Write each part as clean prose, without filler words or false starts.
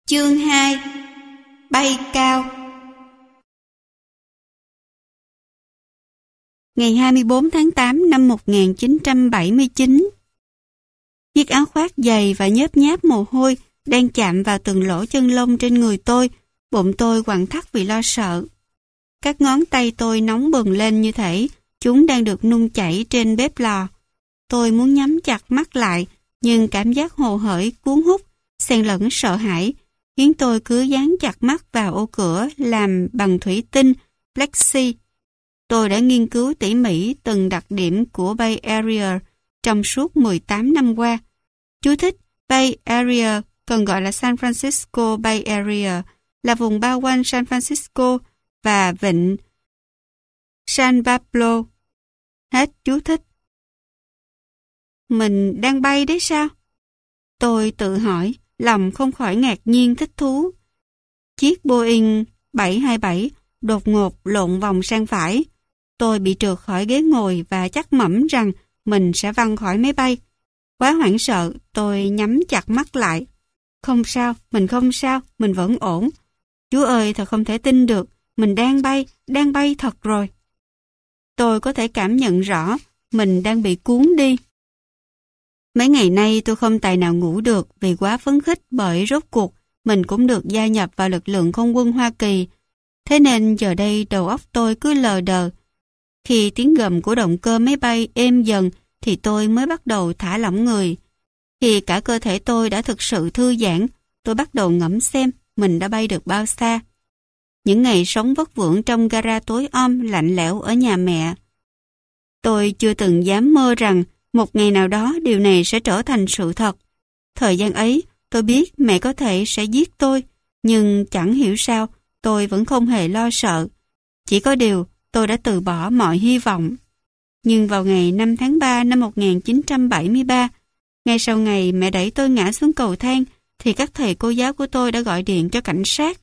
Chương 2. Bay cao. Ngày 24 tháng 8 năm 1979. Chiếc áo khoác dày và nhớp nháp mồ hôi đang chạm vào từng lỗ chân lông trên người tôi, bụng tôi quặn thắt vì lo sợ. Các ngón tay tôi nóng bừng lên như thể chúng đang được nung chảy trên bếp lò. Tôi muốn nhắm chặt mắt lại, nhưng cảm giác hồ hởi cuốn hút, xen lẫn sợ hãi, khiến tôi cứ dán chặt mắt vào ô cửa làm bằng thủy tinh plexi. Tôi đã nghiên cứu tỉ mỉ từng đặc điểm của Bay Area trong suốt 18 năm qua. Chú thích: Bay Area, còn gọi là San Francisco Bay Area, là vùng bao quanh San Francisco và vịnh San Pablo. Hết chú thích. Mình đang bay đấy sao? Tôi tự hỏi, lòng không khỏi ngạc nhiên thích thú. Chiếc Boeing 727 đột ngột lộn vòng sang phải. Tôi bị trượt khỏi ghế ngồi và chắc mẩm rằng mình sẽ văng khỏi máy bay. Quá hoảng sợ, tôi nhắm chặt mắt lại. Không sao, mình vẫn ổn. Chúa ơi, thật không thể tin được, mình đang bay thật rồi. Tôi có thể cảm nhận rõ, mình đang bị cuốn đi. Mấy ngày nay tôi không tài nào ngủ được vì quá phấn khích bởi rốt cuộc mình cũng được gia nhập vào lực lượng không quân Hoa Kỳ. Thế nên giờ đây đầu óc tôi cứ lờ đờ. Khi tiếng gầm của động cơ máy bay êm dần thì tôi mới bắt đầu thả lỏng người. Khi cả cơ thể tôi đã thực sự thư giãn, tôi bắt đầu ngẫm xem mình đã bay được bao xa. Những ngày sống vất vưởng trong gara tối om lạnh lẽo ở nhà mẹ. Tôi chưa từng dám mơ rằng một ngày nào đó điều này sẽ trở thành sự thật. Thời gian ấy, tôi biết mẹ có thể sẽ giết tôi, nhưng chẳng hiểu sao tôi vẫn không hề lo sợ. Chỉ có điều tôi đã từ bỏ mọi hy vọng. Nhưng vào ngày 5 tháng 3 năm 1973, ngay sau ngày mẹ đẩy tôi ngã xuống cầu thang, thì các thầy cô giáo của tôi đã gọi điện cho cảnh sát.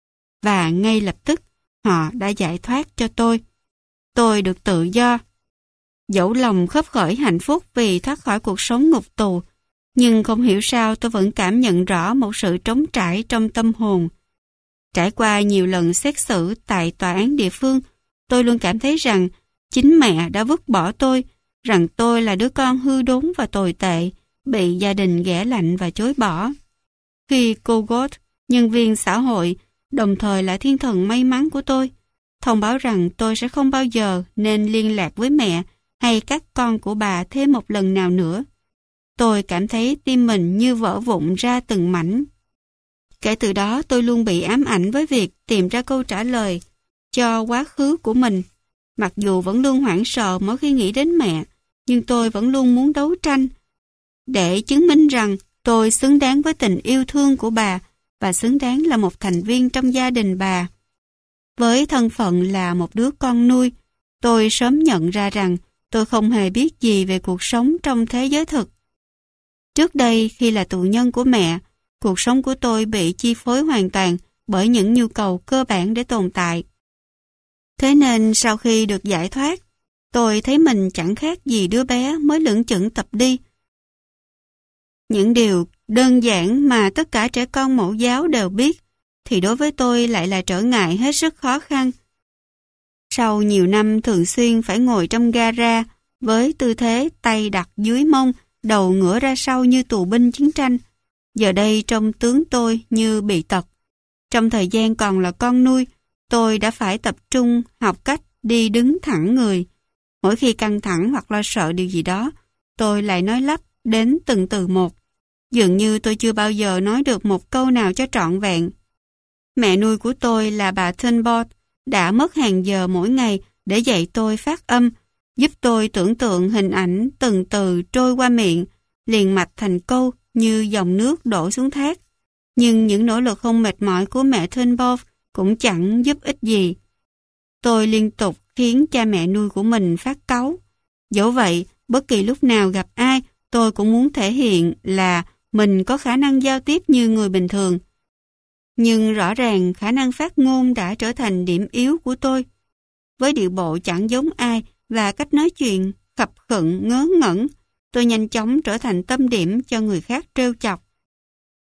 Và ngay lập tức, họ đã giải thoát cho tôi. Tôi được tự do. Dẫu lòng khấp khởi hạnh phúc vì thoát khỏi cuộc sống ngục tù, nhưng không hiểu sao tôi vẫn cảm nhận rõ một sự trống trải trong tâm hồn. Trải qua nhiều lần xét xử tại tòa án địa phương, tôi luôn cảm thấy rằng chính mẹ đã vứt bỏ tôi, rằng tôi là đứa con hư đốn và tồi tệ, bị gia đình ghẻ lạnh và chối bỏ. Khi cô Gold, nhân viên xã hội, đồng thời là thiên thần may mắn của tôi, thông báo rằng tôi sẽ không bao giờ nên liên lạc với mẹ hay các con của bà thêm một lần nào nữa, tôi cảm thấy tim mình như vỡ vụn ra từng mảnh. Kể từ đó tôi luôn bị ám ảnh với việc tìm ra câu trả lời cho quá khứ của mình. Mặc dù vẫn luôn hoảng sợ mỗi khi nghĩ đến mẹ, nhưng tôi vẫn luôn muốn đấu tranh để chứng minh rằng tôi xứng đáng với tình yêu thương của bà và xứng đáng là một thành viên trong gia đình bà. Với thân phận là một đứa con nuôi, tôi sớm nhận ra rằng tôi không hề biết gì về cuộc sống trong thế giới thực. Trước đây, khi là tù nhân của mẹ, cuộc sống của tôi bị chi phối hoàn toàn bởi những nhu cầu cơ bản để tồn tại. Thế nên sau khi được giải thoát, tôi thấy mình chẳng khác gì đứa bé mới lững chững tập đi. Những điều đơn giản mà tất cả trẻ con mẫu giáo đều biết, thì đối với tôi lại là trở ngại hết sức khó khăn. Sau nhiều năm thường xuyên phải ngồi trong gara với tư thế tay đặt dưới mông, đầu ngửa ra sau như tù binh chiến tranh, giờ đây trông tướng tôi như bị tật. Trong thời gian còn là con nuôi, tôi đã phải tập trung học cách đi đứng thẳng người. Mỗi khi căng thẳng hoặc lo sợ điều gì đó, tôi lại nói lắp đến từng từ một. Dường như tôi chưa bao giờ nói được một câu nào cho trọn vẹn. Mẹ nuôi của tôi là bà Thunbord đã mất hàng giờ mỗi ngày để dạy tôi phát âm, giúp tôi tưởng tượng hình ảnh từng từ trôi qua miệng, liền mạch thành câu như dòng nước đổ xuống thác. Nhưng những nỗ lực không mệt mỏi của mẹ Thunbord cũng chẳng giúp ích gì. Tôi liên tục khiến cha mẹ nuôi của mình phát cáu. Dẫu vậy, bất kỳ lúc nào gặp ai, tôi cũng muốn thể hiện là mình có khả năng giao tiếp như người bình thường. Nhưng rõ ràng khả năng phát ngôn đã trở thành điểm yếu của tôi. Với điệu bộ chẳng giống ai và cách nói chuyện khập khựng ngớ ngẩn, tôi nhanh chóng trở thành tâm điểm cho người khác trêu chọc.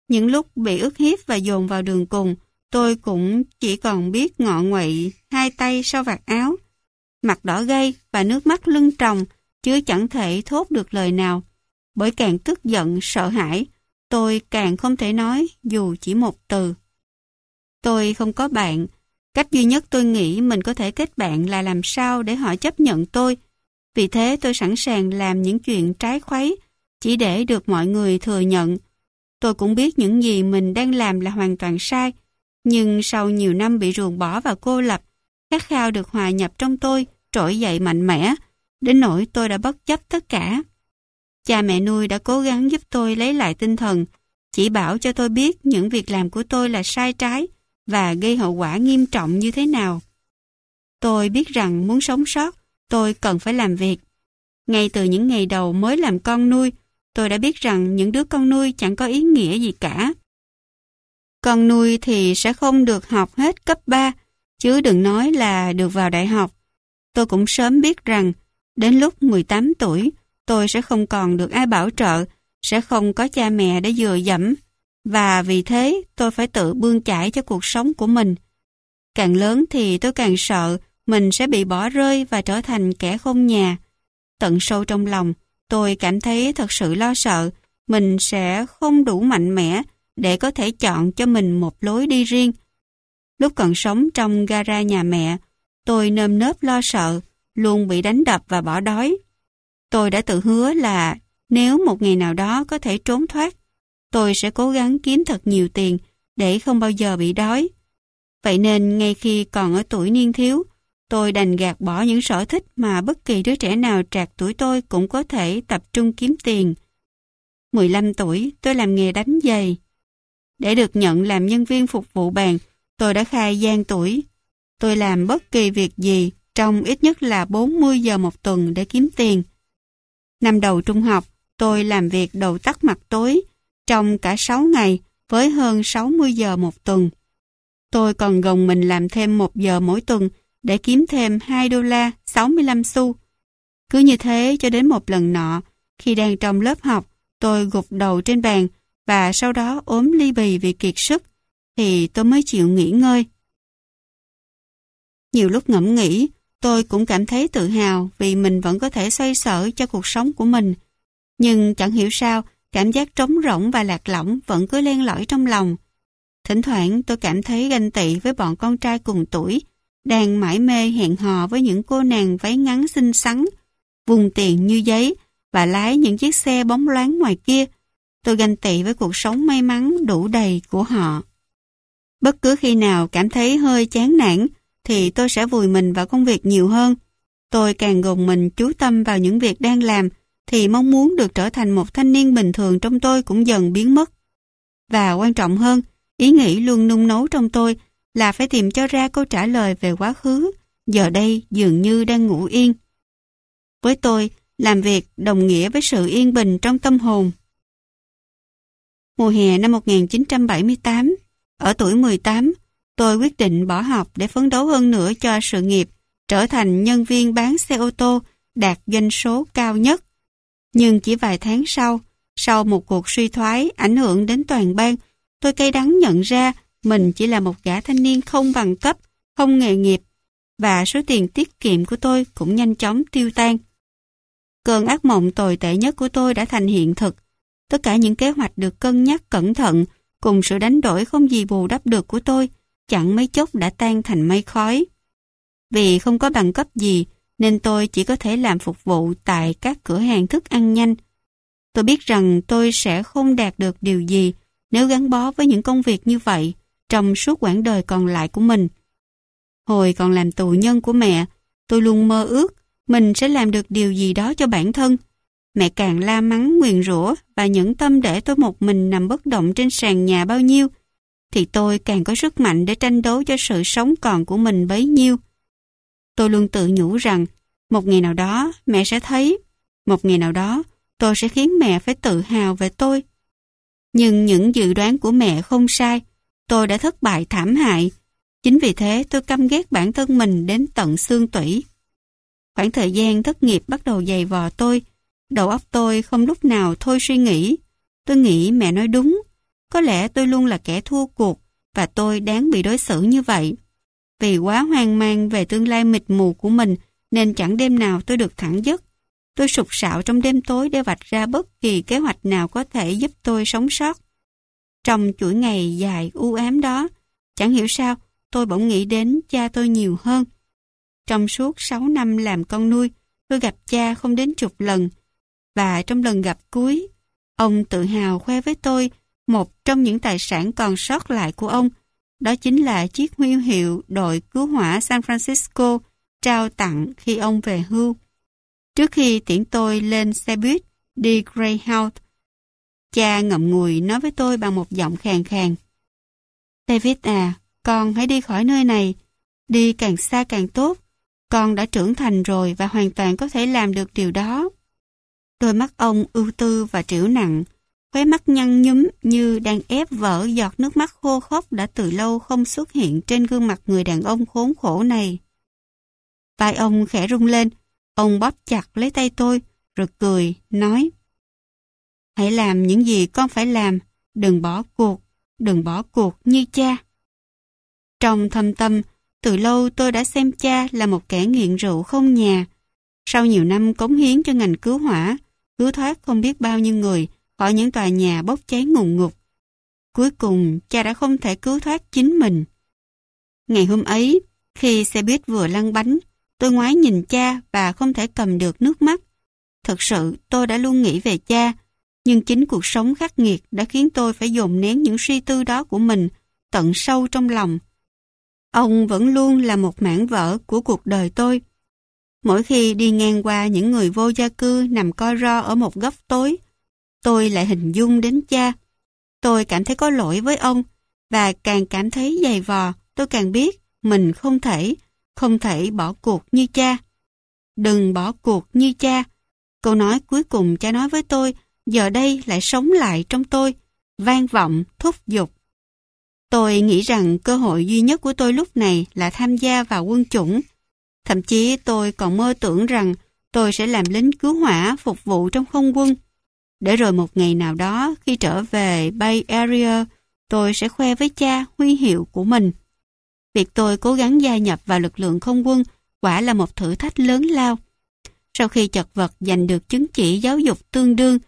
Những lúc bị ức hiếp và dồn vào đường cùng, tôi cũng chỉ còn biết ngọ nguậy hai tay sau vạt áo, mặt đỏ gay và nước mắt lưng tròng, chứ chẳng thể thốt được lời nào. Bởi càng tức giận, sợ hãi, tôi càng không thể nói dù chỉ một từ. Tôi không có bạn. Cách duy nhất tôi nghĩ mình có thể kết bạn là làm sao để họ chấp nhận tôi. Vì thế tôi sẵn sàng làm những chuyện trái khuấy, chỉ để được mọi người thừa nhận. Tôi cũng biết những gì mình đang làm là hoàn toàn sai, nhưng sau nhiều năm bị ruồng bỏ và cô lập, khát khao được hòa nhập trong tôi trỗi dậy mạnh mẽ, đến nỗi tôi đã bất chấp tất cả. Cha mẹ nuôi đã cố gắng giúp tôi lấy lại tinh thần, chỉ bảo cho tôi biết những việc làm của tôi là sai trái và gây hậu quả nghiêm trọng như thế nào. Tôi biết rằng muốn sống sót, tôi cần phải làm việc. Ngay từ những ngày đầu mới làm con nuôi, tôi đã biết rằng những đứa con nuôi chẳng có ý nghĩa gì cả. Con nuôi thì sẽ không được học hết cấp 3, chứ đừng nói là được vào đại học. Tôi cũng sớm biết rằng, đến lúc 18 tuổi, tôi sẽ không còn được ai bảo trợ, sẽ không có cha mẹ để dựa dẫm, và vì thế tôi phải tự bươn chải cho cuộc sống của mình. Càng lớn thì tôi càng sợ mình sẽ bị bỏ rơi và trở thành kẻ không nhà. Tận sâu trong lòng, tôi cảm thấy thật sự lo sợ mình sẽ không đủ mạnh mẽ để có thể chọn cho mình một lối đi riêng. Lúc còn sống trong gara nhà mẹ, tôi nơm nớp lo sợ, luôn bị đánh đập và bỏ đói. Tôi đã tự hứa là nếu một ngày nào đó có thể trốn thoát, tôi sẽ cố gắng kiếm thật nhiều tiền để không bao giờ bị đói. Vậy nên ngay khi còn ở tuổi niên thiếu, tôi đành gạt bỏ những sở thích mà bất kỳ đứa trẻ nào trạc tuổi tôi cũng có thể tập trung kiếm tiền. 15 tuổi, tôi làm nghề đánh giày. Để được nhận làm nhân viên phục vụ bàn, tôi đã khai gian tuổi. Tôi làm bất kỳ việc gì trong ít nhất là 40 giờ một tuần để kiếm tiền. Năm đầu trung học, tôi làm việc đầu tắt mặt tối trong cả 6 ngày với hơn 60 giờ một tuần. Tôi còn gồng mình làm thêm 1 giờ mỗi tuần để kiếm thêm $2 65 xu. Cứ như thế cho đến một lần nọ, khi đang trong lớp học, tôi gục đầu trên bàn và sau đó ốm ly bì vì kiệt sức, thì tôi mới chịu nghỉ ngơi. Nhiều lúc ngẫm nghĩ, tôi cũng cảm thấy tự hào vì mình vẫn có thể xoay sở cho cuộc sống của mình. Nhưng chẳng hiểu sao, cảm giác trống rỗng và lạc lõng vẫn cứ len lỏi trong lòng. Thỉnh thoảng tôi cảm thấy ganh tị với bọn con trai cùng tuổi, đang mải mê hẹn hò với những cô nàng váy ngắn xinh xắn, vùng tiền như giấy và lái những chiếc xe bóng loáng ngoài kia. Tôi ganh tị với cuộc sống may mắn đủ đầy của họ. Bất cứ khi nào cảm thấy hơi chán nản, thì tôi sẽ vùi mình vào công việc nhiều hơn. Tôi càng gồng mình chú tâm vào những việc đang làm, thì mong muốn được trở thành một thanh niên bình thường trong tôi cũng dần biến mất. Và quan trọng hơn, ý nghĩ luôn nung nấu trong tôi là phải tìm cho ra câu trả lời về quá khứ, giờ đây dường như đang ngủ yên. Với tôi, làm việc đồng nghĩa với sự yên bình trong tâm hồn. Mùa hè năm 1978, ở tuổi 18, tôi quyết định bỏ học để phấn đấu hơn nữa cho sự nghiệp, trở thành nhân viên bán xe ô tô đạt doanh số cao nhất. Nhưng chỉ vài tháng sau một cuộc suy thoái ảnh hưởng đến toàn bang, tôi cay đắng nhận ra mình chỉ là một gã thanh niên không bằng cấp, không nghề nghiệp, và số tiền tiết kiệm của tôi cũng nhanh chóng tiêu tan. Cơn ác mộng tồi tệ nhất của tôi đã thành hiện thực. Tất cả những kế hoạch được cân nhắc cẩn thận, cùng sự đánh đổi không gì bù đắp được của tôi, chẳng mấy chốc đã tan thành mây khói. Vì không có bằng cấp gì, nên tôi chỉ có thể làm phục vụ tại các cửa hàng thức ăn nhanh. Tôi biết rằng tôi sẽ không đạt được điều gì nếu gắn bó với những công việc như vậy trong suốt quãng đời còn lại của mình. Hồi còn làm tù nhân của mẹ, tôi luôn mơ ước mình sẽ làm được điều gì đó cho bản thân. Mẹ càng la mắng, nguyền rủa và nhẫn tâm để tôi một mình nằm bất động trên sàn nhà bao nhiêu, thì tôi càng có sức mạnh để tranh đấu cho sự sống còn của mình bấy nhiêu. Tôi luôn tự nhủ rằng một ngày nào đó mẹ sẽ thấy, một ngày nào đó tôi sẽ khiến mẹ phải tự hào về tôi. Nhưng những dự đoán của mẹ không sai, tôi đã thất bại thảm hại. Chính vì thế tôi căm ghét bản thân mình đến tận xương tủy. Khoảng thời gian thất nghiệp bắt đầu dày vò tôi, đầu óc tôi không lúc nào thôi suy nghĩ. Tôi nghĩ mẹ nói đúng, Có lẽ tôi luôn là kẻ thua cuộc và tôi đáng bị đối xử như vậy. Vì quá hoang mang về tương lai mịt mù của mình nên chẳng đêm nào tôi được thẳng giấc. Tôi sục sạo trong đêm tối để vạch ra bất kỳ kế hoạch nào có thể giúp tôi sống sót. Trong chuỗi ngày dài u ám đó, chẳng hiểu sao tôi bỗng nghĩ đến cha tôi nhiều hơn. Trong suốt 6 năm làm con nuôi, tôi gặp cha không đến chục lần. Và trong lần gặp cuối, ông tự hào khoe với tôi một trong những tài sản còn sót lại của ông. Đó chính là chiếc huy hiệu đội cứu hỏa San Francisco trao tặng khi ông về hưu. Trước khi tiễn tôi lên xe buýt đi Greyhound, cha ngậm ngùi nói với tôi bằng một giọng khàn khàn. David à, con hãy đi khỏi nơi này. Đi càng xa càng tốt. Con đã trưởng thành rồi và hoàn toàn có thể làm được điều đó. Đôi mắt ông ưu tư và trĩu nặng, khóe mắt nhăn nhúm như đang ép vỡ giọt nước mắt khô khốc đã từ lâu không xuất hiện trên gương mặt người đàn ông khốn khổ này. Vai ông khẽ rung lên, ông bóp chặt lấy tay tôi, rồi cười, nói: Hãy làm những gì con phải làm, đừng bỏ cuộc như cha. Trong thâm tâm, từ lâu tôi đã xem cha là một kẻ nghiện rượu không nhà. Sau nhiều năm cống hiến cho ngành cứu hỏa, cứu thoát không biết bao nhiêu người khỏi những tòa nhà bốc cháy ngùn ngụt. Cuối cùng, cha đã không thể cứu thoát chính mình. Ngày hôm ấy, khi xe buýt vừa lăn bánh, tôi ngoái nhìn cha và không thể cầm được nước mắt. Thực sự, tôi đã luôn nghĩ về cha, nhưng chính cuộc sống khắc nghiệt đã khiến tôi phải dồn nén những suy tư đó của mình tận sâu trong lòng. Ông vẫn luôn là một mảng vỡ của cuộc đời tôi. Mỗi khi đi ngang qua những người vô gia cư nằm co ro ở một góc tối, tôi lại hình dung đến cha. Tôi cảm thấy có lỗi với ông, và càng cảm thấy dày vò, tôi càng biết mình không thể bỏ cuộc như cha. Đừng bỏ cuộc như cha. Câu nói cuối cùng cha nói với tôi, giờ đây lại sống lại trong tôi, vang vọng, thúc giục. Tôi nghĩ rằng cơ hội duy nhất của tôi lúc này là tham gia vào quân chủng. Thậm chí tôi còn mơ tưởng rằng tôi sẽ làm lính cứu hỏa phục vụ trong không quân. Để rồi một ngày nào đó khi trở về Bay Area, tôi sẽ khoe với cha huy hiệu của mình. Việc tôi cố gắng gia nhập vào lực lượng không quân quả là một thử thách lớn lao. Sau khi chật vật giành được chứng chỉ giáo dục tương đương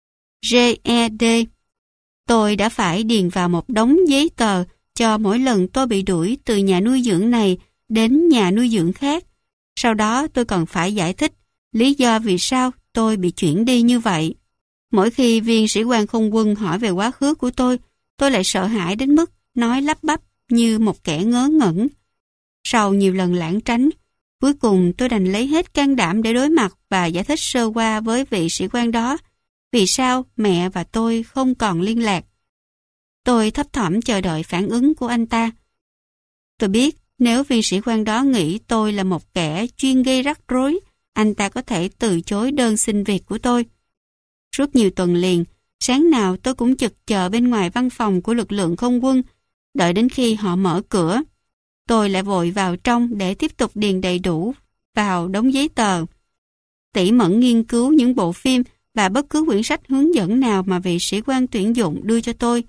GED, tôi đã phải điền vào một đống giấy tờ cho mỗi lần tôi bị đuổi từ nhà nuôi dưỡng này đến nhà nuôi dưỡng khác. Sau đó tôi còn phải giải thích lý do vì sao tôi bị chuyển đi như vậy. Mỗi khi viên sĩ quan không quân hỏi về quá khứ của tôi lại sợ hãi đến mức nói lắp bắp như một kẻ ngớ ngẩn. Sau nhiều lần lảng tránh, cuối cùng tôi đành lấy hết can đảm để đối mặt và giải thích sơ qua với vị sĩ quan đó vì sao mẹ và tôi không còn liên lạc. Tôi thấp thỏm chờ đợi phản ứng của anh ta. Tôi biết nếu viên sĩ quan đó nghĩ tôi là một kẻ chuyên gây rắc rối, anh ta có thể từ chối đơn xin việc của tôi. Suốt nhiều tuần liền, sáng nào tôi cũng trực chờ bên ngoài văn phòng của lực lượng không quân, đợi đến khi họ mở cửa. Tôi lại vội vào trong để tiếp tục điền đầy đủ vào đống giấy tờ. Tỉ mẩn nghiên cứu những bộ phim và bất cứ quyển sách hướng dẫn nào mà vị sĩ quan tuyển dụng đưa cho tôi.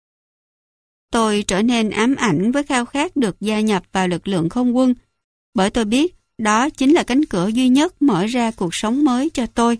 Tôi trở nên ám ảnh với khao khát được gia nhập vào lực lượng không quân, bởi tôi biết đó chính là cánh cửa duy nhất mở ra cuộc sống mới cho tôi.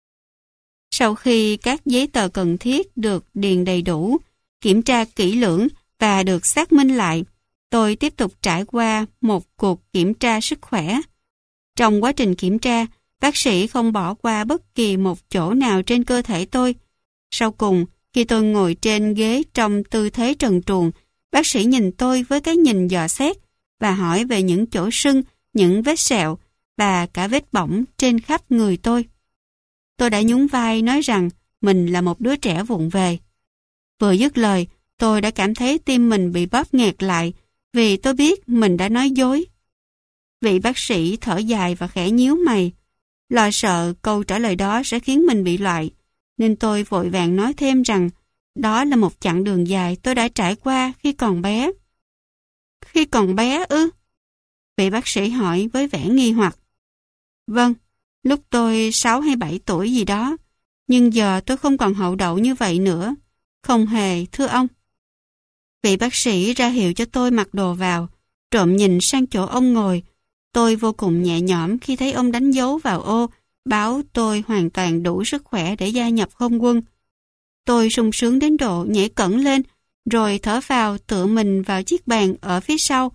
Sau khi các giấy tờ cần thiết được điền đầy đủ, kiểm tra kỹ lưỡng và được xác minh lại, tôi tiếp tục trải qua một cuộc kiểm tra sức khỏe. Trong quá trình kiểm tra, bác sĩ không bỏ qua bất kỳ một chỗ nào trên cơ thể tôi. Sau cùng, khi tôi ngồi trên ghế trong tư thế trần truồng, bác sĩ nhìn tôi với cái nhìn dò xét và hỏi về những chỗ sưng, những vết sẹo và cả vết bỏng trên khắp người tôi. Tôi đã nhún vai nói rằng mình là một đứa trẻ vụng về. Vừa dứt lời, tôi đã cảm thấy tim mình bị bóp nghẹt lại vì tôi biết mình đã nói dối. Vị bác sĩ thở dài và khẽ nhíu mày. Lo sợ câu trả lời đó sẽ khiến mình bị loại, nên tôi vội vàng nói thêm rằng đó là một chặng đường dài tôi đã trải qua khi còn bé. Khi còn bé ư? Vị bác sĩ hỏi với vẻ nghi hoặc. Vâng, lúc tôi 6 hay 7 tuổi gì đó, nhưng giờ tôi không còn hậu đậu như vậy nữa. Không hề, thưa ông. Vị bác sĩ ra hiệu cho tôi mặc đồ vào, trộm nhìn sang chỗ ông ngồi. Tôi vô cùng nhẹ nhõm khi thấy ông đánh dấu vào ô, báo tôi hoàn toàn đủ sức khỏe để gia nhập không quân. Tôi sung sướng đến độ nhảy cẫng lên, rồi thở phào tựa mình vào chiếc bàn ở phía sau,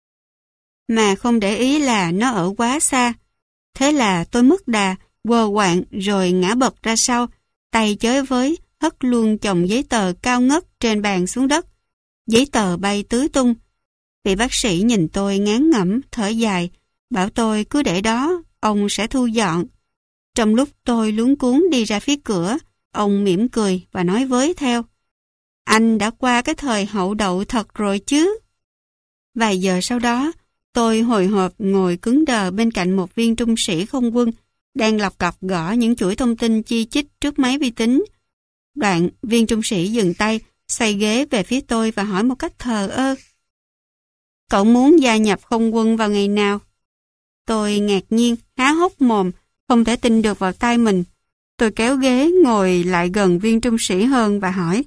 mà không để ý là nó ở quá xa. Thế là tôi mất đà, quờ quạng rồi ngã bật ra sau, tay chới với, hất luôn chồng giấy tờ cao ngất trên bàn xuống đất. Giấy tờ bay tứ tung. Vị bác sĩ nhìn tôi ngán ngẩm, thở dài, bảo tôi cứ để đó, ông sẽ thu dọn. Trong lúc tôi luống cuống đi ra phía cửa, ông mỉm cười và nói với theo: Anh đã qua cái thời hậu đậu thật rồi chứ. Vài giờ sau đó, tôi hồi hộp ngồi cứng đờ bên cạnh một viên trung sĩ không quân, đang lọc cọc gõ những chuỗi thông tin chi chít trước máy vi tính. Đoạn, viên trung sĩ dừng tay, xoay ghế về phía tôi và hỏi một cách thờ ơ: Cậu muốn gia nhập không quân vào ngày nào? Tôi ngạc nhiên, há hốc mồm, không thể tin được vào tai mình. Tôi kéo ghế ngồi lại gần viên trung sĩ hơn và hỏi: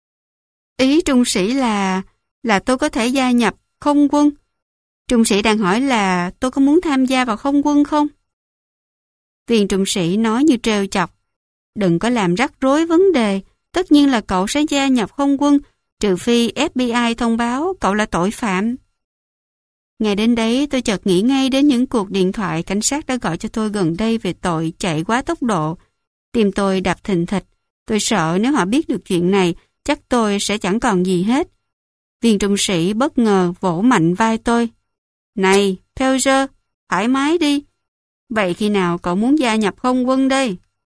Ý trung sĩ là tôi có thể gia nhập không quân? Trung sĩ đang hỏi là tôi có muốn tham gia vào không quân không? Viên trung sĩ nói như trêu chọc: Đừng có làm rắc rối vấn đề, tất nhiên là cậu sẽ gia nhập không quân, trừ phi FBI thông báo cậu là tội phạm. Ngay đến đấy tôi chợt nghĩ ngay đến những cuộc điện thoại cảnh sát đã gọi cho tôi gần đây về tội chạy quá tốc độ. Tim tôi đập thình thịch, tôi sợ nếu họ biết được chuyện này, chắc tôi sẽ chẳng còn gì hết. Viên trung sĩ bất ngờ vỗ mạnh vai tôi: Này, Pelger, thoải mái đi. Vậy khi nào cậu muốn gia nhập không quân đây?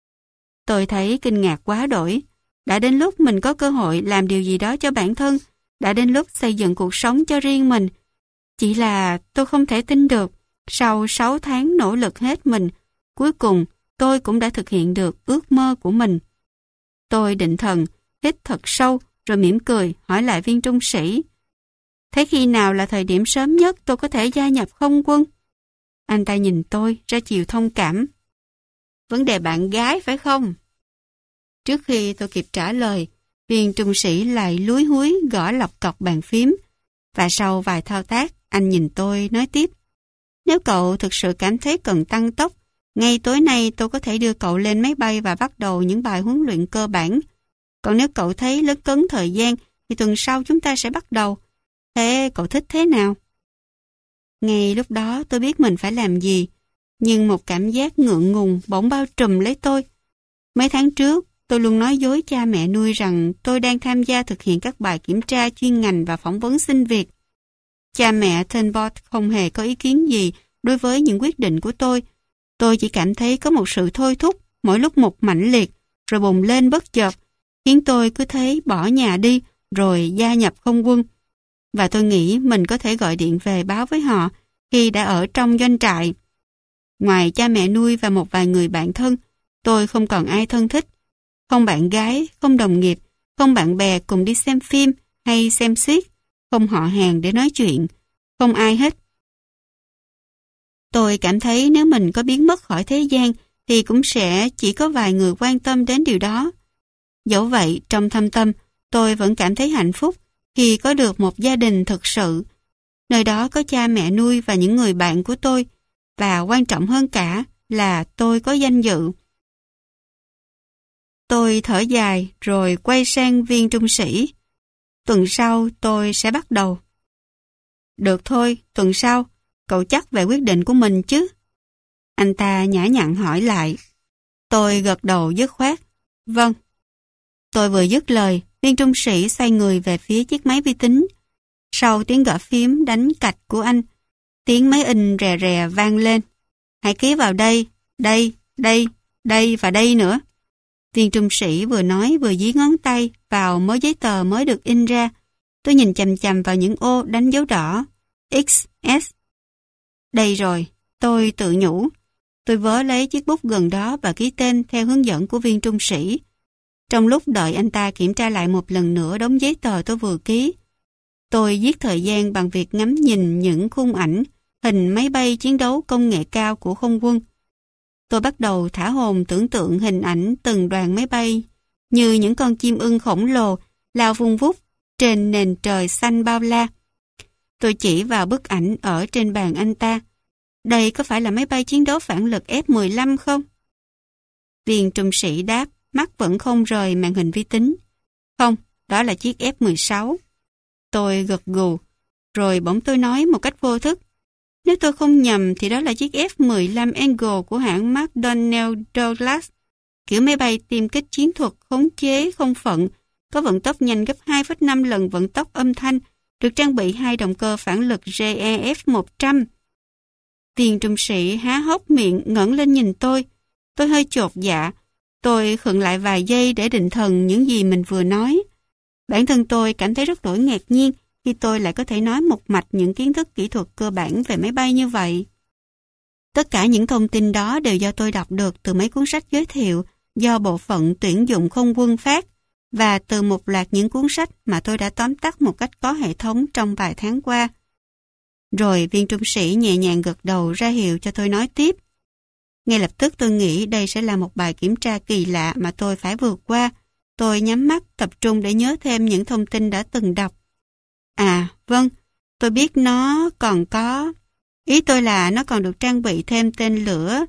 Tôi thấy kinh ngạc quá đổi. Đã đến lúc mình có cơ hội làm điều gì đó cho bản thân, đã đến lúc xây dựng cuộc sống cho riêng mình. Chỉ là tôi không thể tin được, sau 6 tháng nỗ lực hết mình, cuối cùng tôi cũng đã thực hiện được ước mơ của mình. Tôi định thần, hít thật sâu, rồi mỉm cười hỏi lại viên trung sĩ: Thế khi nào là thời điểm sớm nhất tôi có thể gia nhập không quân? Anh ta nhìn tôi ra chiều thông cảm: Vấn đề bạn gái phải không? Trước khi tôi kịp trả lời, viên trung sĩ lại lúi húi gõ lọc cọc bàn phím, và sau vài thao tác, anh nhìn tôi nói tiếp: Nếu cậu thực sự cảm thấy cần tăng tốc, ngay tối nay tôi có thể đưa cậu lên máy bay và bắt đầu những bài huấn luyện cơ bản. Còn nếu cậu thấy lấn cấn thời gian, thì tuần sau chúng ta sẽ bắt đầu. Thế cậu thích thế nào? Ngay lúc đó tôi biết mình phải làm gì, nhưng một cảm giác ngượng ngùng bỗng bao trùm lấy tôi. Mấy tháng trước, tôi luôn nói dối cha mẹ nuôi rằng tôi đang tham gia thực hiện các bài kiểm tra chuyên ngành và phỏng vấn xin việc. Cha mẹ Tenbot không hề có ý kiến gì đối với những quyết định của tôi. Tôi chỉ cảm thấy có một sự thôi thúc mỗi lúc một mãnh liệt, rồi bùng lên bất chợt, khiến tôi cứ thế bỏ nhà đi rồi gia nhập không quân. Và tôi nghĩ mình có thể gọi điện về báo với họ khi đã ở trong doanh trại. Ngoài cha mẹ nuôi và một vài người bạn thân, tôi không còn ai thân thích. Không bạn gái, không đồng nghiệp, không bạn bè cùng đi xem phim hay xem xiếc, không họ hàng để nói chuyện, không ai hết. Tôi cảm thấy nếu mình có biến mất khỏi thế gian thì cũng sẽ chỉ có vài người quan tâm đến điều đó. Dẫu vậy, trong thâm tâm, tôi vẫn cảm thấy hạnh phúc khi có được một gia đình thực sự. Nơi đó có cha mẹ nuôi và những người bạn của tôi, và quan trọng hơn cả là tôi có danh dự. Tôi thở dài rồi quay sang viên trung sĩ: Tuần sau tôi sẽ bắt đầu. Được thôi, tuần sau, cậu chắc về quyết định của mình chứ? Anh ta nhã nhặn hỏi lại. Tôi gật đầu dứt khoát: Vâng. Tôi vừa dứt lời, viên trung sĩ xoay người về phía chiếc máy vi tính. Sau tiếng gõ phím đánh cạch của anh, tiếng máy in rè rè vang lên: Hãy ký vào đây, đây, đây, đây và đây nữa. Viên trung sĩ vừa nói vừa dí ngón tay vào mớ giấy tờ mới được in ra. Tôi nhìn chằm chằm vào những ô đánh dấu đỏ X, S. Đây rồi, tôi tự nhủ. Tôi vớ lấy chiếc bút gần đó và ký tên theo hướng dẫn của viên trung sĩ. Trong lúc đợi anh ta kiểm tra lại một lần nữa đống giấy tờ tôi vừa ký, tôi giết thời gian bằng việc ngắm nhìn những khung ảnh, hình máy bay chiến đấu công nghệ cao của không quân. Tôi bắt đầu thả hồn tưởng tượng hình ảnh từng đoàn máy bay như những con chim ưng khổng lồ lao vun vút trên nền trời xanh bao la. Tôi chỉ vào bức ảnh ở trên bàn anh ta. Đây có phải là máy bay chiến đấu phản lực F-15 không? Viên trung sĩ đáp, mắt vẫn không rời màn hình vi tính. Không, đó là chiếc F-16. Tôi gật gù, rồi bỗng tôi nói một cách vô thức. Nếu tôi không nhầm thì đó là chiếc F-15 Eagle của hãng McDonnell Douglas. Kiểu máy bay tiêm kích chiến thuật khống chế không phận, có vận tốc nhanh gấp 2,5 lần vận tốc âm thanh, được trang bị 2 động cơ phản lực JEF-100. Viên trung sĩ há hốc miệng ngẩng lên nhìn tôi. Tôi hơi chột dạ. Tôi khựng lại vài giây để định thần những gì mình vừa nói. Bản thân tôi cảm thấy rất đổi ngạc nhiên khi tôi lại có thể nói một mạch những kiến thức kỹ thuật cơ bản về máy bay như vậy. Tất cả những thông tin đó đều do tôi đọc được từ mấy cuốn sách giới thiệu do bộ phận tuyển dụng không quân phát và từ một loạt những cuốn sách mà tôi đã tóm tắt một cách có hệ thống trong vài tháng qua. Rồi viên trung sĩ nhẹ nhàng gật đầu ra hiệu cho tôi nói tiếp. Ngay lập tức tôi nghĩ đây sẽ là một bài kiểm tra kỳ lạ mà tôi phải vượt qua. Tôi nhắm mắt tập trung để nhớ thêm những thông tin đã từng đọc. À, vâng, tôi biết nó còn có... Ý tôi là nó còn được trang bị thêm tên lửa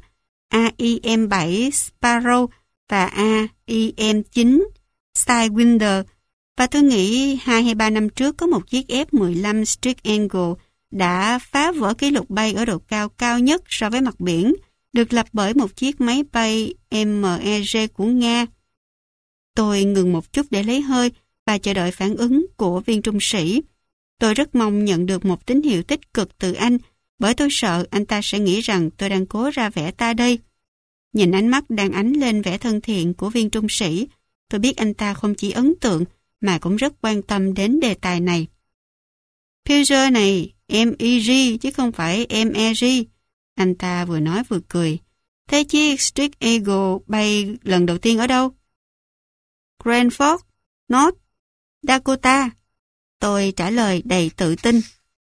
AIM-7 Sparrow và AIM-9 Sidewinder. Và tôi nghĩ 2 hay 3 năm trước có một chiếc F-15 Strike Eagle đã phá vỡ kỷ lục bay ở độ cao cao nhất so với mặt biển, được lập bởi một chiếc máy bay MEG của Nga. Tôi ngừng một chút để lấy hơi và chờ đợi phản ứng của viên trung sĩ. Tôi rất mong nhận được một tín hiệu tích cực từ anh, bởi tôi sợ anh ta sẽ nghĩ rằng tôi đang cố ra vẻ ta đây. Nhìn ánh mắt đang ánh lên vẻ thân thiện của viên trung sĩ, tôi biết anh ta không chỉ ấn tượng mà cũng rất quan tâm đến đề tài này. Peugeot này, MEG chứ không phải MEG. Anh ta vừa nói vừa cười. Thế chiếc Strike Eagle bay lần đầu tiên ở đâu? Grand Forks, North Dakota. Tôi trả lời đầy tự tin.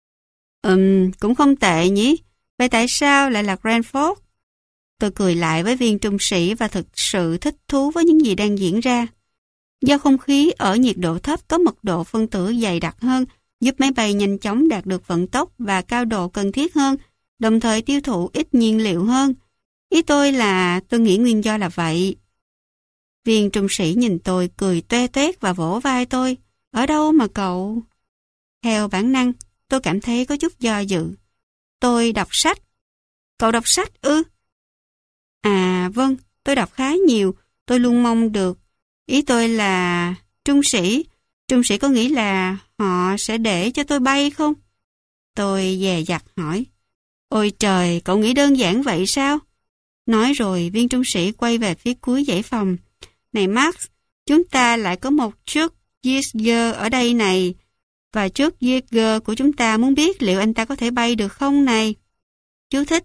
Cũng không tệ nhỉ. Vậy tại sao lại là Grand Forks? Tôi cười lại với viên trung sĩ và thực sự thích thú với những gì đang diễn ra. Do không khí ở nhiệt độ thấp có mật độ phân tử dày đặc hơn, giúp máy bay nhanh chóng đạt được vận tốc và cao độ cần thiết hơn, đồng thời tiêu thụ ít nhiên liệu hơn. Ý tôi là tôi nghĩ nguyên do là vậy. Viên trung sĩ nhìn tôi cười toe toét và vỗ vai tôi. Ở đâu mà cậu? Theo bản năng, tôi cảm thấy có chút do dự. Tôi đọc sách. Cậu đọc sách ư? À vâng, tôi đọc khá nhiều. Tôi luôn mong được. Ý tôi là trung sĩ. Trung sĩ có nghĩ là họ sẽ để cho tôi bay không? Tôi dè dặt hỏi. Ôi trời, cậu nghĩ đơn giản vậy sao? Nói rồi viên trung sĩ quay về phía cuối dãy phòng. Này Max, chúng ta lại có một chiếc Yeager ở đây này. Và chiếc Yeager của chúng ta muốn biết liệu anh ta có thể bay được không này? Chú thích.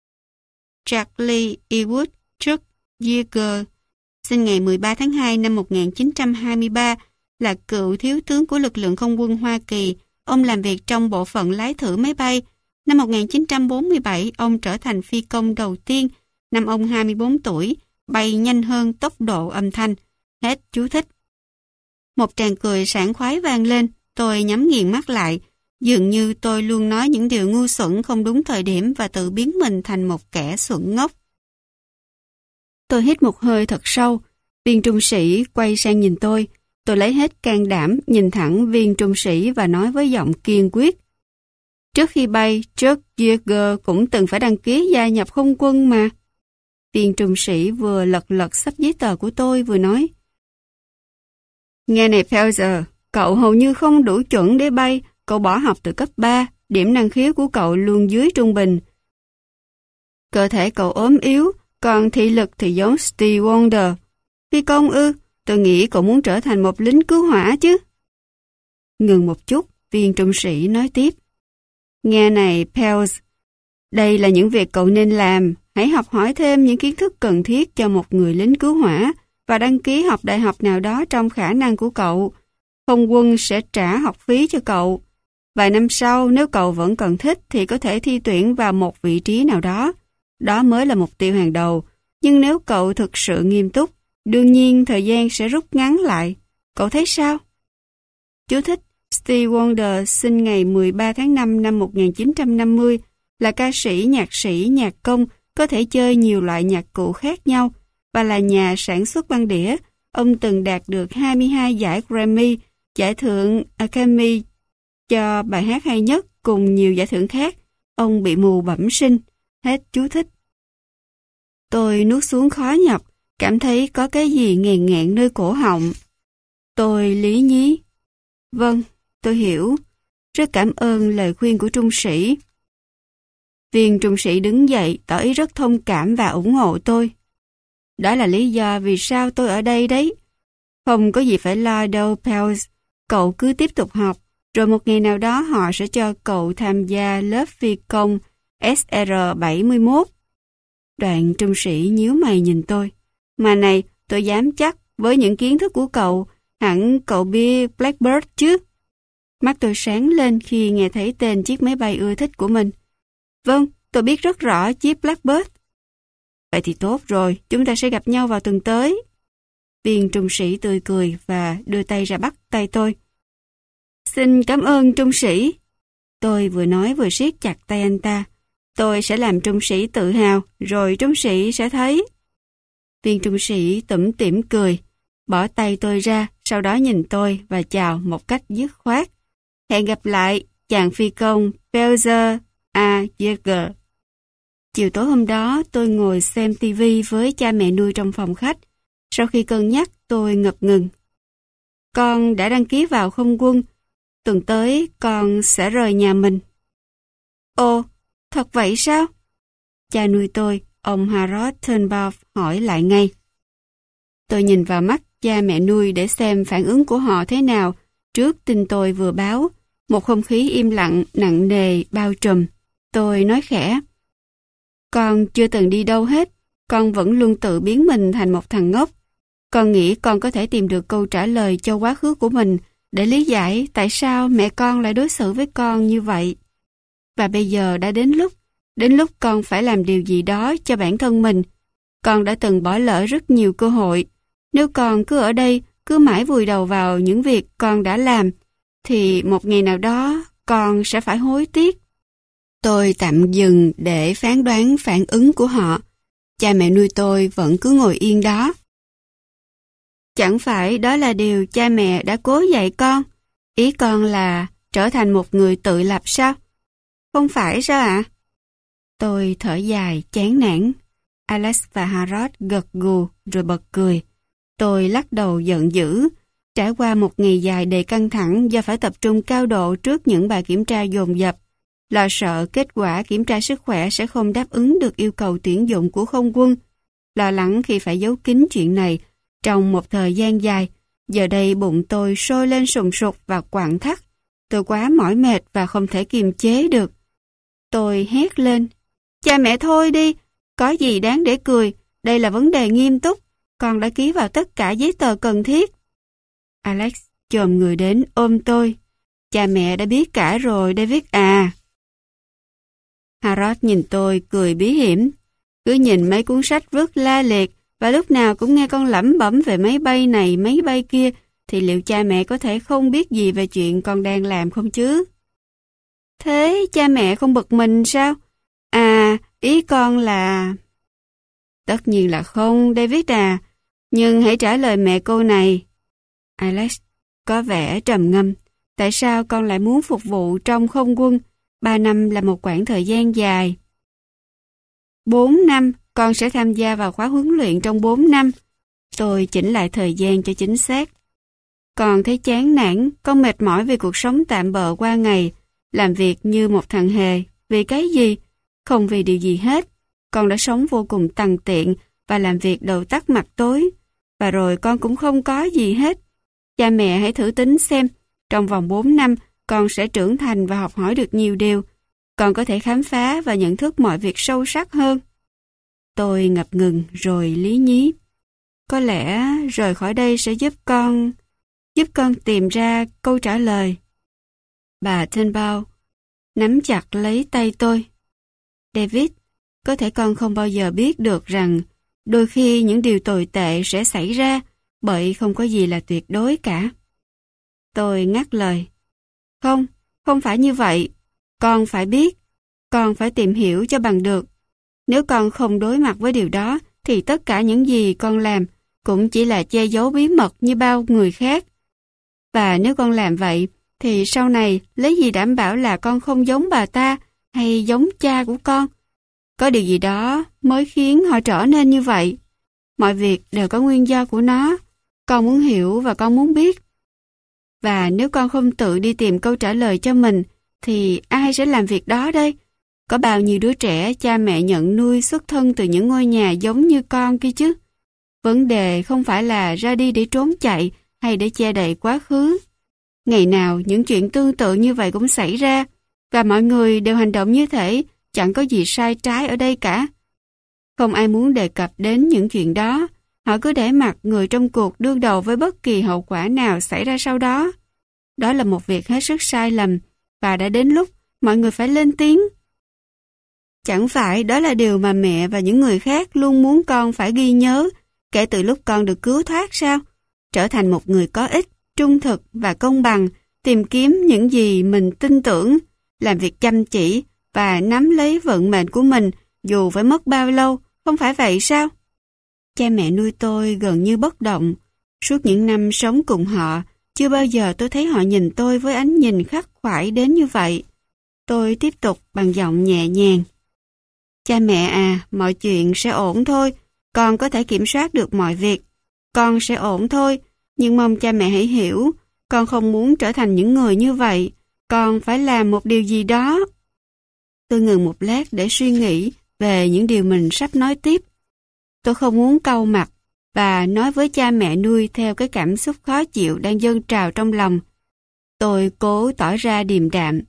Charlie Ewood, chiếc Yeager, sinh ngày 13 tháng 2 năm 1923, là cựu thiếu tướng của lực lượng không quân Hoa Kỳ. Ông làm việc trong bộ phận lái thử máy bay. Năm 1947, ông trở thành phi công đầu tiên. Năm ông 24 tuổi, bay nhanh hơn tốc độ âm thanh. Hết chú thích. Một tràng cười sảng khoái vang lên. Tôi nhắm nghiền mắt lại. Dường như tôi luôn nói những điều ngu xuẩn không đúng thời điểm và tự biến mình thành một kẻ xuẩn ngốc. Tôi hít một hơi thật sâu. Viên trung sĩ quay sang nhìn tôi. Tôi lấy hết can đảm nhìn thẳng viên trung sĩ và nói với giọng kiên quyết. Trước khi bay, Chuck Yeager cũng từng phải đăng ký gia nhập không quân mà. Viên trung sĩ vừa lật lật sắp giấy tờ của tôi vừa nói. Nghe này Pelzer, cậu hầu như không đủ chuẩn để bay, cậu bỏ học từ cấp 3, điểm năng khiếu của cậu luôn dưới trung bình. Cơ thể cậu ốm yếu, còn thị lực thì giống Steve Wonder. Phi công ư, tôi nghĩ cậu muốn trở thành một lính cứu hỏa chứ. Ngừng một chút, viên trung sĩ nói tiếp. Nghe này Pels, đây là những việc cậu nên làm. Hãy học hỏi thêm những kiến thức cần thiết cho một người lính cứu hỏa và đăng ký học đại học nào đó trong khả năng của cậu. Không quân sẽ trả học phí cho cậu. Vài năm sau, nếu cậu vẫn còn thích thì có thể thi tuyển vào một vị trí nào đó. Đó mới là mục tiêu hàng đầu. Nhưng nếu cậu thực sự nghiêm túc, đương nhiên thời gian sẽ rút ngắn lại. Cậu thấy sao? Chú thích: Stevie Wonder sinh ngày 13 tháng 5 năm 1950, là ca sĩ, nhạc công, có thể chơi nhiều loại nhạc cụ khác nhau và là nhà sản xuất băng đĩa. Ông từng đạt được 22 giải Grammy, giải thưởng Academy cho bài hát hay nhất cùng nhiều giải thưởng khác. Ông bị mù bẩm sinh. Hết chú thích. Tôi nuốt xuống khó nhọc, cảm thấy có cái gì nghẹn nghẹn nơi cổ họng. Tôi lý nhí: Vâng, tôi hiểu. Rất cảm ơn lời khuyên của trung sĩ. Viên trung sĩ đứng dậy, tỏ ý rất thông cảm và ủng hộ tôi. Đó là lý do vì sao tôi ở đây đấy. Không có gì phải lo đâu, Pels. Cậu cứ tiếp tục học, rồi một ngày nào đó họ sẽ cho cậu tham gia lớp phi công SR-71. Đoạn trung sĩ nhíu mày nhìn tôi. Mà này, tôi dám chắc với những kiến thức của cậu, hẳn cậu biết Blackbird chứ? Mắt tôi sáng lên khi nghe thấy tên chiếc máy bay ưa thích của mình. Vâng, tôi biết rất rõ chiếc Blackbird. Vậy thì tốt rồi, chúng ta sẽ gặp nhau vào tuần tới. Viên trung sĩ tươi cười và đưa tay ra bắt tay tôi. Xin cảm ơn trung sĩ. Tôi vừa nói vừa siết chặt tay anh ta. Tôi sẽ làm trung sĩ tự hào, rồi trung sĩ sẽ thấy. Viên trung sĩ tủm tỉm cười, bỏ tay tôi ra, sau đó nhìn tôi và chào một cách dứt khoát. Hẹn gặp lại, chàng phi công Belzer A. Yeager. Chiều tối hôm đó, tôi ngồi xem TV với cha mẹ nuôi trong phòng khách. Sau khi cân nhắc, tôi ngập ngừng. Con đã đăng ký vào không quân. Tuần tới, con sẽ rời nhà mình. Ồ, thật vậy sao? Cha nuôi tôi, ông Harold Turnbull, hỏi lại ngay. Tôi nhìn vào mắt cha mẹ nuôi để xem phản ứng của họ thế nào trước tin tôi vừa báo. Một không khí im lặng, nặng nề, bao trùm. Tôi nói khẽ. Con chưa từng đi đâu hết. Con vẫn luôn tự biến mình thành một thằng ngốc. Con nghĩ con có thể tìm được câu trả lời cho quá khứ của mình để lý giải tại sao mẹ con lại đối xử với con như vậy. Và bây giờ đã đến lúc con phải làm điều gì đó cho bản thân mình. Con đã từng bỏ lỡ rất nhiều cơ hội. Nếu con cứ ở đây, cứ mãi vùi đầu vào những việc con đã làm, thì một ngày nào đó con sẽ phải hối tiếc. Tôi tạm dừng để phán đoán phản ứng của họ. Cha mẹ nuôi tôi vẫn cứ ngồi yên đó. Chẳng phải đó là điều cha mẹ đã cố dạy con? Ý con là trở thành một người tự lập sao? Không phải sao ạ? Tôi thở dài, chán nản. Alex và Harold gật gù rồi bật cười. Tôi lắc đầu giận dữ. Trải qua một ngày dài đầy căng thẳng do phải tập trung cao độ trước những bài kiểm tra dồn dập, lo sợ kết quả kiểm tra sức khỏe sẽ không đáp ứng được yêu cầu tuyển dụng của không quân, lo lắng khi phải giấu kín chuyện này trong một thời gian dài. Giờ đây bụng tôi sôi lên sùng sục và quặn thắt. Tôi quá mỏi mệt và không thể kiềm chế được. Tôi hét lên. Cha mẹ thôi đi, có gì đáng để cười, đây là vấn đề nghiêm túc. Con đã ký vào tất cả giấy tờ cần thiết. Alex chồm người đến ôm tôi. Cha mẹ đã biết cả rồi, David à. Harold nhìn tôi cười bí hiểm. Cứ nhìn mấy cuốn sách vứt la liệt và lúc nào cũng nghe con lẩm bẩm về máy bay này, máy bay kia, thì liệu cha mẹ có thể không biết gì về chuyện con đang làm không chứ? Thế cha mẹ không bực mình sao? À, ý con là... Tất nhiên là không, David à. Nhưng hãy trả lời mẹ câu này. Alex có vẻ trầm ngâm. Tại sao con lại muốn phục vụ trong không quân? 3 năm là một quãng thời gian dài. 4 năm, con sẽ tham gia vào khóa huấn luyện trong 4 năm. Tôi chỉnh lại thời gian cho chính xác. Con thấy chán nản, con mệt mỏi vì cuộc sống tạm bợ qua ngày, làm việc như một thằng hề. Vì cái gì? Không vì điều gì hết. Con đã sống vô cùng tằn tiện và làm việc đầu tắt mặt tối. Và rồi con cũng không có gì hết. Cha mẹ hãy thử tính xem, trong vòng 4 năm, con sẽ trưởng thành và học hỏi được nhiều điều. Con có thể khám phá và nhận thức mọi việc sâu sắc hơn. Tôi ngập ngừng rồi lý nhí. Có lẽ rời khỏi đây sẽ giúp con tìm ra câu trả lời. Bà Turnbull nắm chặt lấy tay tôi. David, có thể con không bao giờ biết được rằng đôi khi những điều tồi tệ sẽ xảy ra bởi không có gì là tuyệt đối cả. Tôi ngắt lời. Không, không phải như vậy. Con phải biết, con phải tìm hiểu cho bằng được. Nếu con không đối mặt với điều đó, thì tất cả những gì con làm cũng chỉ là che giấu bí mật như bao người khác. Và nếu con làm vậy, thì sau này lấy gì đảm bảo là con không giống bà ta hay giống cha của con? Có điều gì đó mới khiến họ trở nên như vậy. Mọi việc đều có nguyên do của nó. Con muốn hiểu và con muốn biết. Và nếu con không tự đi tìm câu trả lời cho mình, thì ai sẽ làm việc đó đây? Có bao nhiêu đứa trẻ cha mẹ nhận nuôi xuất thân từ những ngôi nhà giống như con kia chứ? Vấn đề không phải là ra đi để trốn chạy hay để che đậy quá khứ. Ngày nào những chuyện tương tự như vậy cũng xảy ra, và mọi người đều hành động như thế, chẳng có gì sai trái ở đây cả. Không ai muốn đề cập đến những chuyện đó, họ cứ để mặc người trong cuộc đương đầu với bất kỳ hậu quả nào xảy ra sau đó. Đó là một việc hết sức sai lầm, và đã đến lúc mọi người phải lên tiếng. Chẳng phải đó là điều mà mẹ và những người khác luôn muốn con phải ghi nhớ kể từ lúc con được cứu thoát sao? Trở thành một người có ích, trung thực và công bằng, tìm kiếm những gì mình tin tưởng, làm việc chăm chỉ và nắm lấy vận mệnh của mình dù phải mất bao lâu, không phải vậy sao? Cha mẹ nuôi tôi gần như bất động. Suốt những năm sống cùng họ, chưa bao giờ tôi thấy họ nhìn tôi với ánh nhìn khắc khoải đến như vậy. Tôi tiếp tục bằng giọng nhẹ nhàng. Cha mẹ à, mọi chuyện sẽ ổn thôi. Con có thể kiểm soát được mọi việc. Con sẽ ổn thôi, nhưng mong cha mẹ hãy hiểu. Con không muốn trở thành những người như vậy. Con phải làm một điều gì đó. Tôi ngừng một lát để suy nghĩ về những điều mình sắp nói tiếp. Tôi không muốn cau mặt và nói với cha mẹ nuôi theo cái cảm xúc khó chịu đang dâng trào trong lòng. Tôi cố tỏ ra điềm đạm.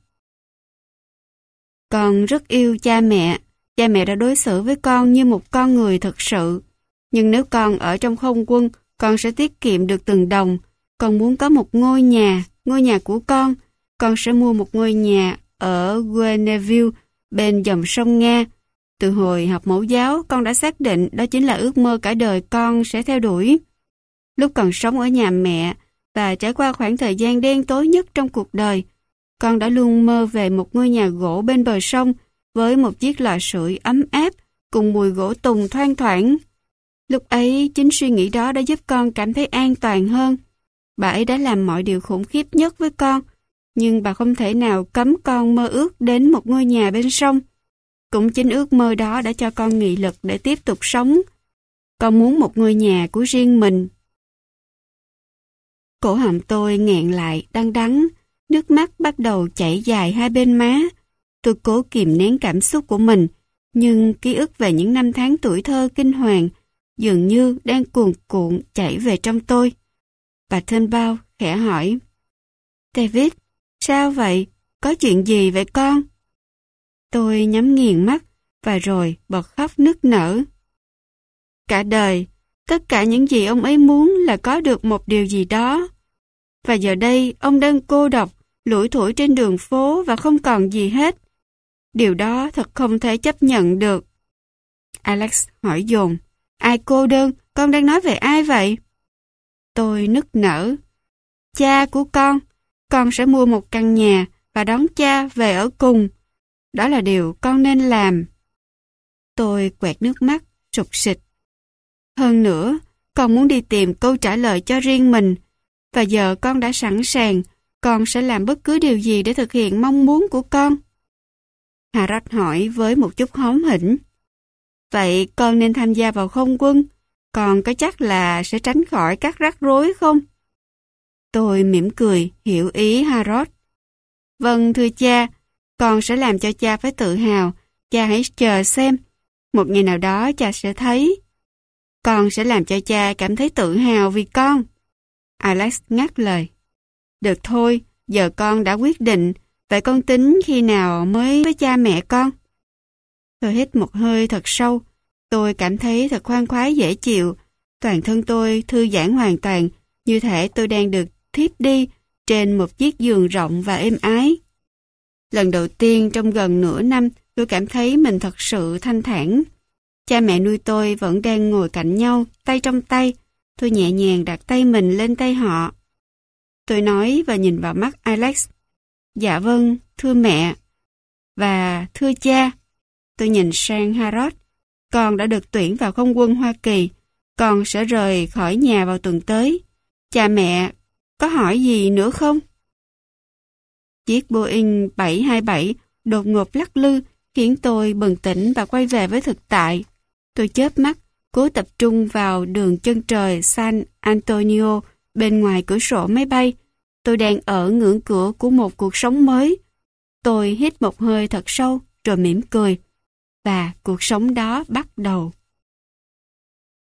Con rất yêu cha mẹ đã đối xử với con như một con người thật sự. Nhưng nếu con ở trong không quân, con sẽ tiết kiệm được từng đồng. Con muốn có một ngôi nhà của con sẽ mua một ngôi nhà ở Guerneville, bên dòng sông Nga. Từ hồi học mẫu giáo, con đã xác định đó chính là ước mơ cả đời con sẽ theo đuổi. Lúc còn sống ở nhà mẹ và trải qua khoảng thời gian đen tối nhất trong cuộc đời, con đã luôn mơ về một ngôi nhà gỗ bên bờ sông với một chiếc lò sưởi ấm áp cùng mùi gỗ tùng thoang thoảng. Lúc ấy, chính suy nghĩ đó đã giúp con cảm thấy an toàn hơn. Bà ấy đã làm mọi điều khủng khiếp nhất với con, nhưng bà không thể nào cấm con mơ ước đến một ngôi nhà bên sông. Cũng chính ước mơ đó đã cho con nghị lực để tiếp tục sống. Con muốn một ngôi nhà của riêng mình. Cổ họng tôi nghẹn lại, đắng đắng, nước mắt bắt đầu chảy dài hai bên má. Tôi cố kìm nén cảm xúc của mình, nhưng ký ức về những năm tháng tuổi thơ kinh hoàng dường như đang cuồn cuộn chảy về trong tôi. Bà Turnbull khẽ hỏi, David, sao vậy? Có chuyện gì vậy con? Tôi nhắm nghiền mắt và rồi bật khóc nức nở. Cả đời, tất cả những gì ông ấy muốn là có được một điều gì đó. Và giờ đây ông đang cô độc, lủi thủi trên đường phố và không còn gì hết. Điều đó thật không thể chấp nhận được. Alex hỏi dồn, ai cô đơn? Con đang nói về ai vậy? Tôi nức nở. Cha của con sẽ mua một căn nhà và đón cha về ở cùng. Đó là điều con nên làm. Tôi quẹt nước mắt, sụt sịt. Hơn nữa, con muốn đi tìm câu trả lời cho riêng mình. Và giờ con đã sẵn sàng, con sẽ làm bất cứ điều gì để thực hiện mong muốn của con. Harrod hỏi với một chút hóm hỉnh. Vậy con nên tham gia vào không quân, con có chắc là sẽ tránh khỏi các rắc rối không? Tôi mỉm cười, hiểu ý Harrod. Vâng thưa cha, con sẽ làm cho cha phải tự hào, cha hãy chờ xem, một ngày nào đó cha sẽ thấy. Con sẽ làm cho cha cảm thấy tự hào vì con. Alex ngắt lời. Được thôi, giờ con đã quyết định, vậy con tính khi nào mới với cha mẹ con? Tôi hít một hơi thật sâu, tôi cảm thấy thật khoan khoái dễ chịu, toàn thân tôi thư giãn hoàn toàn, như thể tôi đang được thiếp đi trên một chiếc giường rộng và êm ái. Lần đầu tiên trong gần nửa năm, tôi cảm thấy mình thật sự thanh thản. Cha mẹ nuôi tôi vẫn đang ngồi cạnh nhau, tay trong tay. Tôi nhẹ nhàng đặt tay mình lên tay họ. Tôi nói và nhìn vào mắt Alex. Dạ vâng, thưa mẹ. Và thưa cha. Tôi nhìn sang Harold. Con đã được tuyển vào không quân Hoa Kỳ. Con sẽ rời khỏi nhà vào tuần tới. Cha mẹ có hỏi gì nữa không? Chiếc Boeing 727 đột ngột lắc lư khiến tôi bừng tỉnh và quay về với thực tại. Tôi chớp mắt, cố tập trung vào đường chân trời San Antonio bên ngoài cửa sổ máy bay. Tôi đang ở ngưỡng cửa của một cuộc sống mới. Tôi hít một hơi thật sâu rồi mỉm cười. Và cuộc sống đó bắt đầu.